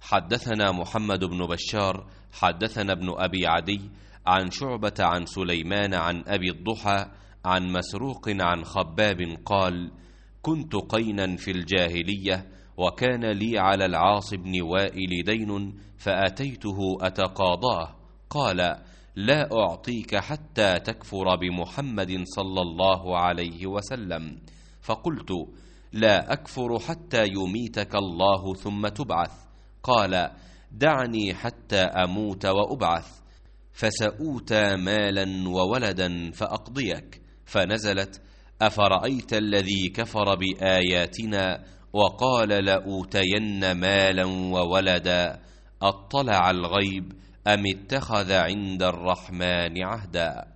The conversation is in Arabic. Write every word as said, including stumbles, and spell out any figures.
حدثنا محمد بن بشار حدثنا ابن أبي عدي عن شعبة عن سليمان عن أبي الضحى عن مسروق عن خباب قال: كنت قينا في الجاهلية، وكان لي على العاص بن وائل دين، فأتيته أتقاضاه، قال: لا أعطيك حتى تكفر بمحمد صلى الله عليه وسلم. فقلت: لا أكفر حتى يميتك الله ثم تبعث. قال: دعني حتى أموت وأبعث، فسأوتى مالا وولدا فأقضيك. فنزلت: أفرأيت الذي كفر بآياتنا وقال لأوتين مالا وولدا، أطلع الغيب أم اتخذ عند الرحمن عهدا.